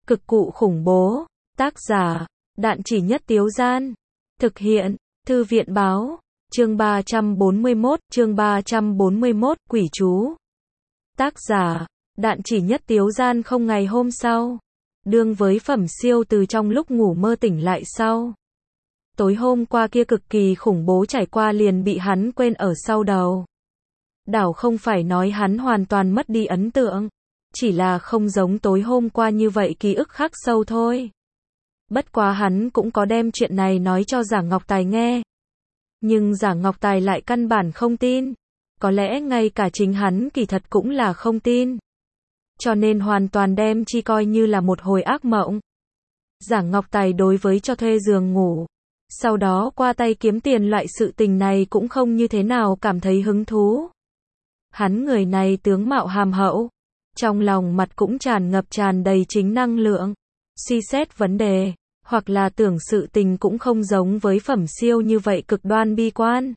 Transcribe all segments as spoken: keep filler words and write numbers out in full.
Cực cụ khủng bố. Tác giả, Đạn Chỉ Nhất Tiếu Gian. Thực hiện, Thư viện Báo. Chương ba trăm bốn mươi mốt, chương ba trăm bốn mươi mốt, Quỷ Chú. Tác giả, Đạn Chỉ Nhất Tiếu Gian. Không ngày hôm sau, đương với Phẩm Siêu từ trong lúc ngủ mơ tỉnh lại sau. Tối hôm qua kia cực kỳ khủng bố trải qua liền bị hắn quên ở sau đầu. Đảo không phải nói hắn hoàn toàn mất đi ấn tượng, chỉ là không giống tối hôm qua như vậy ký ức khắc sâu thôi. Bất quá hắn cũng có đem chuyện này nói cho Giả Ngọc Tài nghe. Nhưng Giả Ngọc Tài lại căn bản không tin. Có lẽ ngay cả chính hắn kỳ thật cũng là không tin. Cho nên hoàn toàn đem chi coi như là một hồi ác mộng. Giả Ngọc Tài đối với cho thuê giường ngủ, sau đó qua tay kiếm tiền loại sự tình này cũng không như thế nào cảm thấy hứng thú. Hắn người này tướng mạo hàm hậu, trong lòng mặt cũng tràn ngập tràn đầy chính năng lượng, suy xét vấn đề, hoặc là tưởng sự tình cũng không giống với Phẩm Siêu như vậy cực đoan bi quan.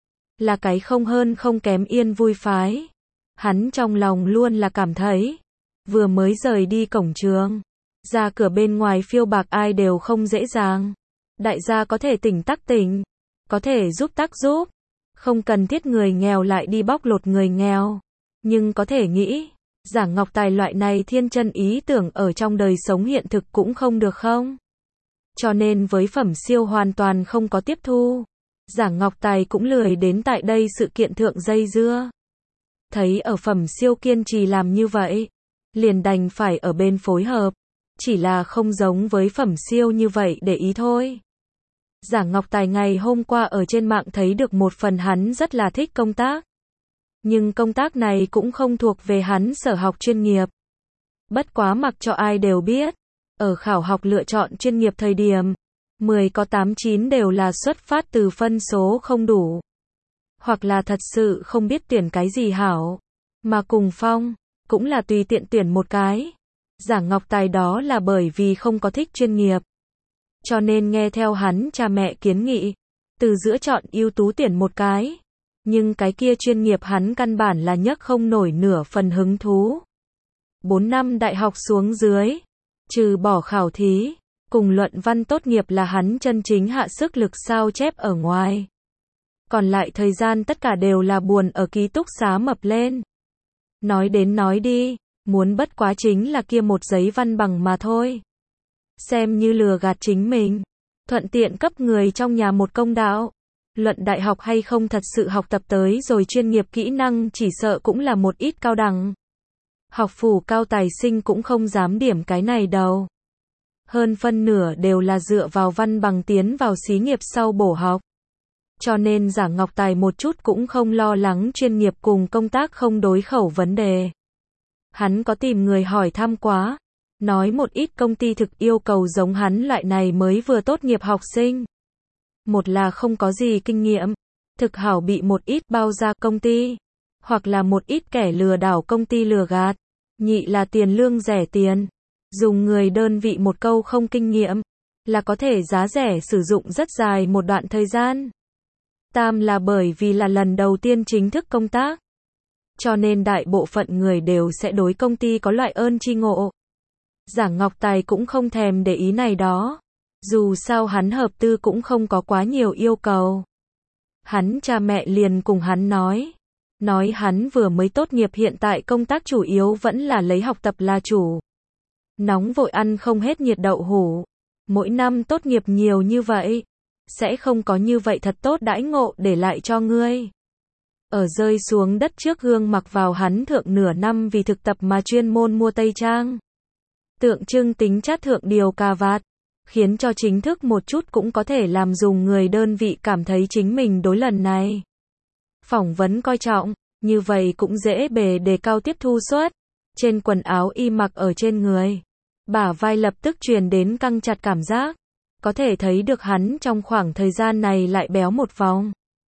Là cái không hơn không kém yên vui phái. Hắn trong lòng luôn là cảm thấy, vừa mới rời đi cổng trường, ra cửa bên ngoài phiêu bạc ai đều không dễ dàng. Đại gia có thể tỉnh tắc tỉnh, có thể giúp tắc giúp, không cần thiết người nghèo lại đi bóc lột người nghèo. Nhưng có thể nghĩ, Giả Ngọc Tài loại này thiên chân ý tưởng ở trong đời sống hiện thực cũng không được không? Cho nên với Phẩm Siêu hoàn toàn không có tiếp thu. Giả Ngọc Tài cũng lười đến tại đây sự kiện thượng dây dưa. Thấy ở Phẩm Siêu kiên trì làm như vậy, liền đành phải ở bên phối hợp. Chỉ là không giống với Phẩm Siêu như vậy để ý thôi. Giả Ngọc Tài ngày hôm qua ở trên mạng thấy được một phần hắn rất là thích công tác. Nhưng công tác này cũng không thuộc về hắn sở học chuyên nghiệp. Bất quá mặc cho ai đều biết, ở khảo học lựa chọn chuyên nghiệp thời điểm, mười có tám chín đều là xuất phát từ phân số không đủ. Hoặc là thật sự không biết tuyển cái gì hảo. Mà cùng Phong, cũng là tùy tiện tuyển một cái. Giả Ngọc Tài đó là bởi vì không có thích chuyên nghiệp. Cho nên nghe theo hắn cha mẹ kiến nghị, từ giữa chọn ưu tú tuyển một cái. Nhưng cái kia chuyên nghiệp hắn căn bản là nhấc không nổi nửa phần hứng thú. Bốn năm đại học xuống dưới, trừ bỏ khảo thí, cùng luận văn tốt nghiệp là hắn chân chính hạ sức lực sao chép ở ngoài. Còn lại thời gian tất cả đều là buồn ở ký túc xá mập lên. Nói đến nói đi, muốn bất quá chính là kia một giấy văn bằng mà thôi. Xem như lừa gạt chính mình, thuận tiện cấp người trong nhà một công đạo. Luận đại học hay không thật sự học tập tới rồi chuyên nghiệp kỹ năng chỉ sợ cũng là một ít cao đẳng. Học phủ cao tài sinh cũng không dám điểm cái này đâu. Hơn phân nửa đều là dựa vào văn bằng tiến vào xí nghiệp sau bổ học. Cho nên Giả Ngọc Tài một chút cũng không lo lắng chuyên nghiệp cùng công tác không đối khẩu vấn đề. Hắn có tìm người hỏi thăm quá, nói một ít công ty thực yêu cầu giống hắn loại này mới vừa tốt nghiệp học sinh. Một là không có gì kinh nghiệm, thực hảo bị một ít bao ra công ty, hoặc là một ít kẻ lừa đảo công ty lừa gạt. Nhị là tiền lương rẻ tiền, dùng người đơn vị một câu không kinh nghiệm, là có thể giá rẻ sử dụng rất dài một đoạn thời gian. Tam là bởi vì là lần đầu tiên chính thức công tác. Cho nên đại bộ phận người đều sẽ đối công ty có loại ơn tri ngộ. Giả Ngọc Tài cũng không thèm để ý này đó. Dù sao hắn hợp tư cũng không có quá nhiều yêu cầu. Hắn cha mẹ liền cùng hắn nói. Nói hắn vừa mới tốt nghiệp hiện tại công tác chủ yếu vẫn là lấy học tập là chủ. Nóng vội ăn không hết nhiệt đậu hũ. Mỗi năm tốt nghiệp nhiều như vậy, sẽ không có như vậy thật tốt đãi ngộ để lại cho ngươi. Ở rơi xuống đất trước gương mặc vào hắn thượng nửa năm vì thực tập mà chuyên môn mua tây trang. Tượng trưng tính chất thượng điều cà vạt, khiến cho chính thức một chút cũng có thể làm dùng người đơn vị cảm thấy chính mình đối lần này phỏng vấn coi trọng, như vậy cũng dễ bề đề cao tiếp thu suất. Trên quần áo y mặc ở trên người, bả vai lập tức truyền đến căng chặt cảm giác, có thể thấy được hắn trong khoảng thời gian này lại béo một vòng.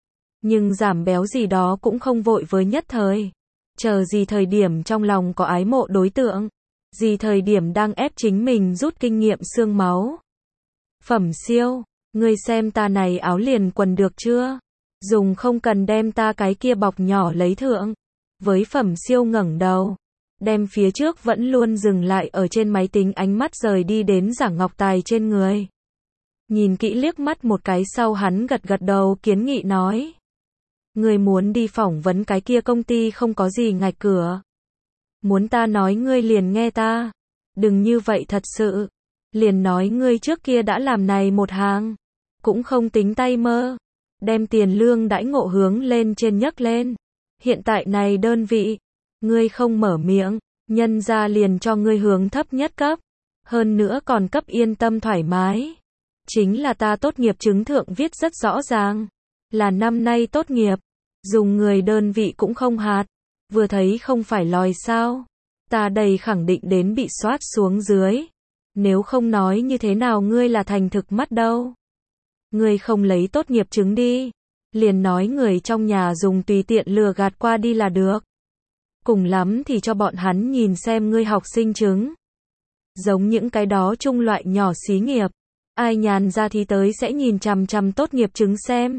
Nhưng giảm béo gì đó cũng không vội với nhất thời, chờ gì thời điểm trong lòng có ái mộ đối tượng, gì thời điểm đang ép chính mình rút kinh nghiệm xương máu. Phẩm Siêu, ngươi xem ta này áo liền quần được chưa? Dùng không cần đem ta cái kia bọc nhỏ lấy thượng. Với Phẩm Siêu ngẩng đầu, đem phía trước vẫn luôn dừng lại ở trên máy tính ánh mắt rời đi đến Giảng Ngọc Tài trên người. Nhìn kỹ liếc mắt một cái sau hắn gật gật đầu kiến nghị nói. Ngươi muốn đi phỏng vấn cái kia công ty không có gì ngạch cửa. Muốn ta nói ngươi liền nghe ta. Đừng như vậy thật sự. Liền nói ngươi trước kia đã làm này một hàng. Cũng không tính tay mơ. Đem tiền lương đãi ngộ hướng lên trên nhấc lên. Hiện tại này đơn vị. Ngươi không mở miệng. Nhân ra liền cho ngươi hướng thấp nhất cấp. Hơn nữa còn cấp yên tâm thoải mái. Chính là ta tốt nghiệp chứng thượng viết rất rõ ràng. Là năm nay tốt nghiệp. Dùng người đơn vị cũng không hạt. Vừa thấy không phải lòi sao. Ta đầy khẳng định đến bị soát xuống dưới. Nếu không nói như thế nào ngươi là thành thực mắt đâu. Ngươi không lấy tốt nghiệp chứng đi. Liền nói người trong nhà dùng tùy tiện lừa gạt qua đi là được. Cùng lắm thì cho bọn hắn nhìn xem ngươi học sinh chứng. Giống những cái đó trung loại nhỏ xí nghiệp. Ai nhàn ra thì tới sẽ nhìn chằm chằm tốt nghiệp chứng xem.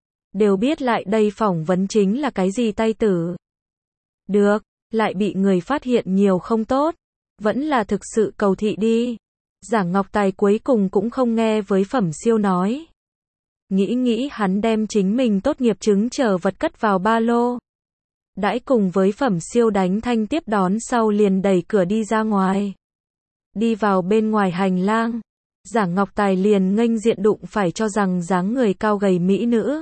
Đều biết lại đây phỏng vấn chính là cái gì tay tử. Được, lại bị người phát hiện nhiều không tốt. Vẫn là thực sự cầu thị đi. Giảng Ngọc Tài cuối cùng cũng không nghe với Phẩm Siêu nói. Nghĩ nghĩ hắn đem chính mình tốt nghiệp chứng chờ vật cất vào ba lô. Đãi cùng với Phẩm Siêu đánh thanh tiếp đón sau liền đẩy cửa đi ra ngoài. Đi vào bên ngoài hành lang. Giảng Ngọc Tài liền nghênh diện đụng phải cho rằng dáng người cao gầy mỹ nữ.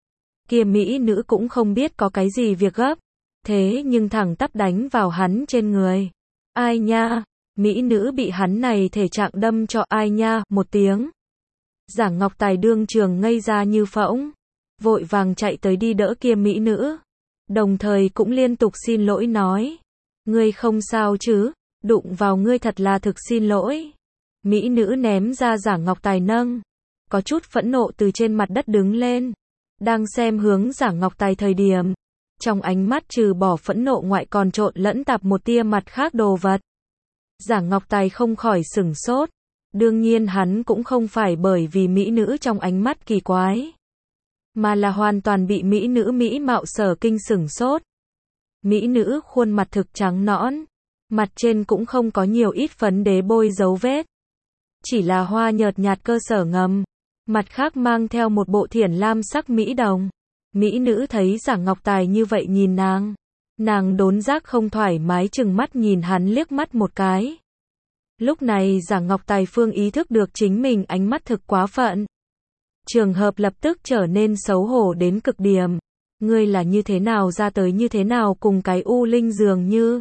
Kia mỹ nữ cũng không biết có cái gì việc gấp. Thế nhưng thẳng tắp đánh vào hắn trên người. Ai nha, mỹ nữ bị hắn này thể trạng đâm cho ai nha, một tiếng. Giảng Ngọc Tài đương trường ngây ra như phỗng. Vội vàng chạy tới đi đỡ kia mỹ nữ. Đồng thời cũng liên tục xin lỗi nói. Ngươi không sao chứ, đụng vào ngươi thật là thực xin lỗi. Mỹ nữ ném ra Giảng Ngọc Tài nâng. Có chút phẫn nộ từ trên mặt đất đứng lên. Đang xem hướng Giảng Ngọc Tài thời điểm. Trong ánh mắt trừ bỏ phẫn nộ ngoại còn trộn lẫn tạp một tia mặt khác đồ vật. Giảng Ngọc Tài không khỏi sửng sốt. Đương nhiên hắn cũng không phải bởi vì mỹ nữ trong ánh mắt kỳ quái. Mà là hoàn toàn bị mỹ nữ mỹ mạo sở kinh sửng sốt. Mỹ nữ khuôn mặt thực trắng nõn. Mặt trên cũng không có nhiều ít phấn đế bôi dấu vết. Chỉ là hoa nhợt nhạt cơ sở ngầm. Mặt khác mang theo một bộ thiển lam sắc mỹ đồng. Mỹ nữ thấy Giảng Ngọc Tài như vậy nhìn nàng. Nàng đốn giác không thoải mái chừng mắt nhìn hắn liếc mắt một cái. Lúc này Giảng Ngọc Tài phương ý thức được chính mình ánh mắt thực quá phận. Trường hợp lập tức trở nên xấu hổ đến cực điểm. Ngươi là như thế nào ra tới như thế nào cùng cái u linh dường như.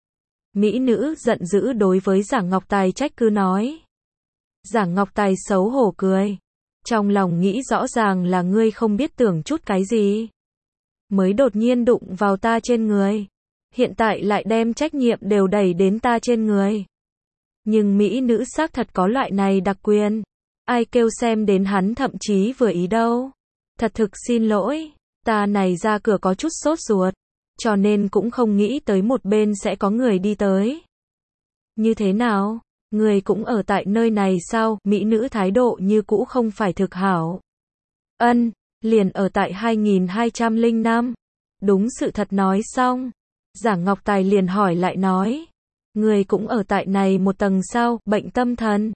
Mỹ nữ giận dữ đối với Giảng Ngọc Tài trách cứ nói. Giảng Ngọc Tài xấu hổ cười. Trong lòng nghĩ rõ ràng là ngươi không biết tưởng chút cái gì. Mới đột nhiên đụng vào ta trên người. Hiện tại lại đem trách nhiệm đều đẩy đến ta trên người. Nhưng Mỹ nữ xác thật có loại này đặc quyền. Ai kêu xem đến hắn thậm chí vừa ý đâu. Thật thực xin lỗi. Ta này ra cửa có chút sốt ruột. Cho nên cũng không nghĩ tới một bên sẽ có người đi tới. Như thế nào? Người cũng ở tại nơi này sao? Mỹ nữ thái độ như cũ không phải thực hảo. Ân, liền ở tại hai nghìn hai trăm lẻ năm. Đúng sự thật nói xong. Giảng Ngọc Tài liền hỏi lại nói. Người cũng ở tại này một tầng sao? Bệnh tâm thần.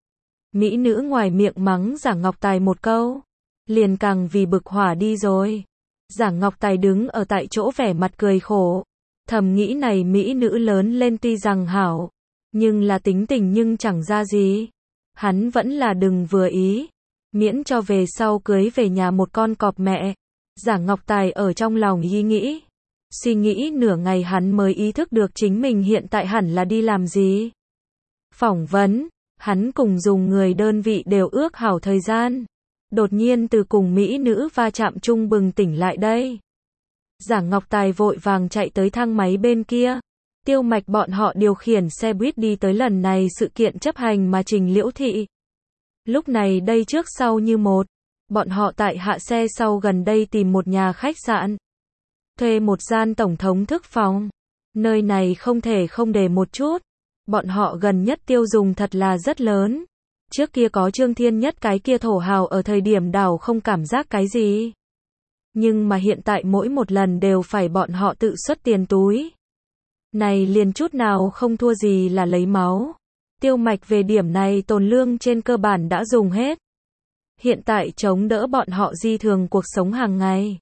Mỹ nữ ngoài miệng mắng Giảng Ngọc Tài một câu. Liền càng vì bực hỏa đi rồi. Giảng Ngọc Tài đứng ở tại chỗ vẻ mặt cười khổ. Thầm nghĩ này Mỹ nữ lớn lên tuy rằng hảo. Nhưng là tính tình nhưng chẳng ra gì. Hắn vẫn là đừng vừa ý. Miễn cho về sau cưới về nhà một con cọp mẹ. Giảng Ngọc Tài ở trong lòng ý nghĩ. Suy nghĩ nửa ngày hắn mới ý thức được chính mình hiện tại hẳn là đi làm gì. Phỏng vấn. Hắn cùng dùng người đơn vị đều ước hảo thời gian. Đột nhiên từ cùng mỹ nữ va chạm chung bừng tỉnh lại đây. Giảng Ngọc Tài vội vàng chạy tới thang máy bên kia. Tiêu Mạch bọn họ điều khiển xe buýt đi tới lần này sự kiện chấp hành mà trình Liễu Thị. Lúc này đây trước sau như một. Bọn họ tại hạ xe sau gần đây tìm một nhà khách sạn. Thuê một gian tổng thống thức phòng. Nơi này không thể không để một chút. Bọn họ gần nhất tiêu dùng thật là rất lớn. Trước kia có Trương Thiên Nhất cái kia thổ hào ở thời điểm đảo không cảm giác cái gì. Nhưng mà hiện tại mỗi một lần đều phải bọn họ tự xuất tiền túi. Này liền chút nào không thua gì là lấy máu. Tiêu Mạch về điểm này tồn lương trên cơ bản đã dùng hết. Hiện tại chống đỡ bọn họ di thường cuộc sống hàng ngày.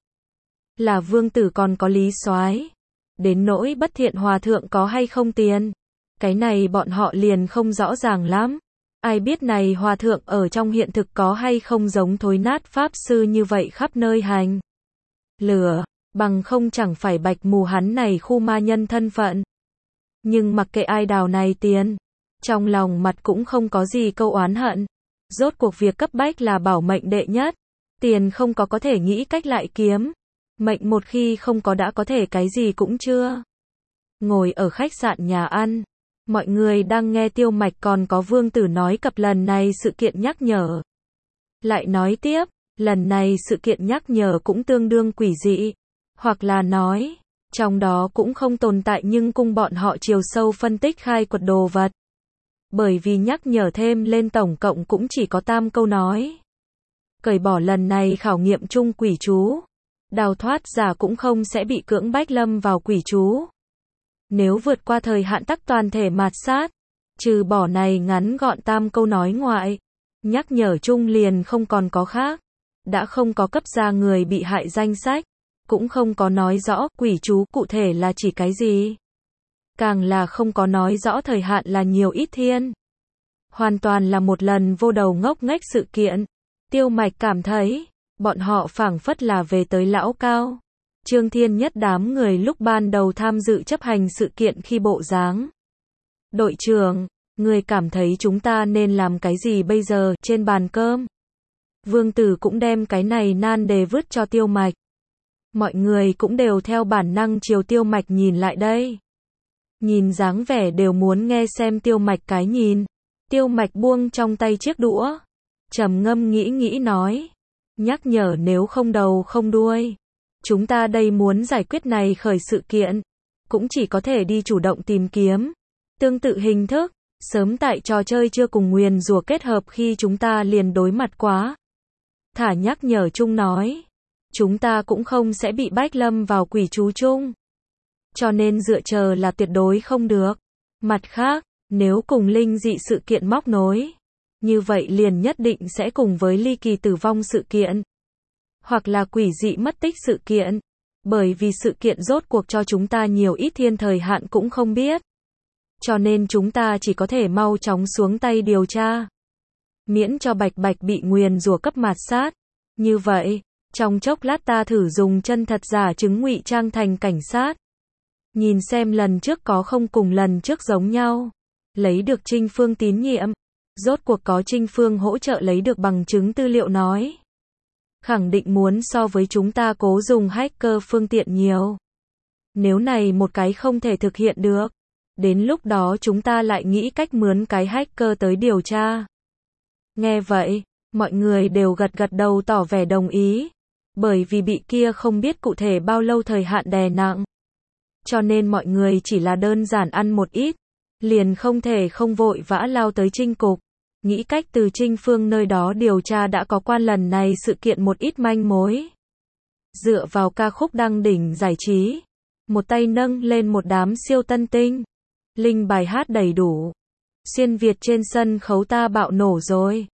Là vương tử còn có lý soái. Đến nỗi bất thiện hòa thượng có hay không tiền. Cái này bọn họ liền không rõ ràng lắm. Ai biết này hòa thượng ở trong hiện thực có hay không giống thối nát pháp sư như vậy khắp nơi hành. Lửa, bằng không chẳng phải bạch mù hắn này khu ma nhân thân phận. Nhưng mặc kệ ai đào này tiền. Trong lòng mặt cũng không có gì câu oán hận. Rốt cuộc việc cấp bách là bảo mệnh đệ nhất. Tiền không có có thể nghĩ cách lại kiếm. Mệnh một khi không có đã có thể cái gì cũng chưa. Ngồi ở khách sạn nhà ăn. Mọi người đang nghe Tiêu Mạch còn có vương tử nói cập lần này sự kiện nhắc nhở. Lại nói tiếp, lần này sự kiện nhắc nhở cũng tương đương quỷ dị. Hoặc là nói, trong đó cũng không tồn tại nhưng cung bọn họ chiều sâu phân tích khai quật đồ vật. Bởi vì nhắc nhở thêm lên tổng cộng cũng chỉ có tam câu nói. Cởi bỏ lần này khảo nghiệm chung quỷ chú. Đào thoát giả cũng không sẽ bị cưỡng bách lâm vào quỷ chú. Nếu vượt qua thời hạn tắc toàn thể mạt sát. Trừ bỏ này ngắn gọn tam câu nói ngoại. Nhắc nhở chung liền không còn có khác. Đã không có cấp ra người bị hại danh sách. Cũng không có nói rõ quỷ chú cụ thể là chỉ cái gì. Càng là không có nói rõ thời hạn là nhiều ít thiên. Hoàn toàn là một lần vô đầu ngốc nghếch sự kiện. Tiêu Mạch cảm thấy, bọn họ phảng phất là về tới lão cao. Trương Thiên Nhất đám người lúc ban đầu tham dự chấp hành sự kiện khi bộ dáng. Đội trưởng, người cảm thấy chúng ta nên làm cái gì bây giờ trên bàn cơm? Vương Tử cũng đem cái này nan đề vứt cho Tiêu Mạch. Mọi người cũng đều theo bản năng chiều Tiêu Mạch nhìn lại đây. Nhìn dáng vẻ đều muốn nghe xem Tiêu Mạch cái nhìn. Tiêu Mạch buông trong tay chiếc đũa. Trầm ngâm nghĩ nghĩ nói. Nhắc nhở nếu không đầu không đuôi. Chúng ta đây muốn giải quyết này khởi sự kiện. Cũng chỉ có thể đi chủ động tìm kiếm. Tương tự hình thức. Sớm tại trò chơi chưa cùng nguyền rủa kết hợp khi chúng ta liền đối mặt quá. Thả nhắc nhở chung nói. Chúng ta cũng không sẽ bị bách lâm vào quỷ chú chung. Cho nên dựa chờ là tuyệt đối không được. Mặt khác, nếu cùng linh dị sự kiện móc nối, như vậy liền nhất định sẽ cùng với ly kỳ tử vong sự kiện. Hoặc là quỷ dị mất tích sự kiện. Bởi vì sự kiện rốt cuộc cho chúng ta nhiều ít thiên thời hạn cũng không biết. Cho nên chúng ta chỉ có thể mau chóng xuống tay điều tra. Miễn cho bạch bạch bị nguyền rủa cấp mạt sát. Như vậy, trong chốc lát ta thử dùng chân thật giả chứng ngụy trang thành cảnh sát. Nhìn xem lần trước có không cùng lần trước giống nhau. Lấy được Trinh Phương tín nhiệm. Rốt cuộc có Trinh Phương hỗ trợ lấy được bằng chứng tư liệu nói. Khẳng định muốn so với chúng ta cố dùng hacker phương tiện nhiều. Nếu này một cái không thể thực hiện được. Đến lúc đó chúng ta lại nghĩ cách mướn cái hacker tới điều tra. Nghe vậy, mọi người đều gật gật đầu tỏ vẻ đồng ý. Bởi vì bị kia không biết cụ thể bao lâu thời hạn đè nặng. Cho nên mọi người chỉ là đơn giản ăn một ít. Liền không thể không vội vã lao tới Trinh cục. Nghĩ cách từ Trinh Phương nơi đó điều tra đã có quan lần này sự kiện một ít manh mối. Dựa vào ca khúc đăng đỉnh giải trí. Một tay nâng lên một đám siêu tân tinh. Linh bài hát đầy đủ. Xuyên Việt trên sân khấu ta bạo nổ rồi.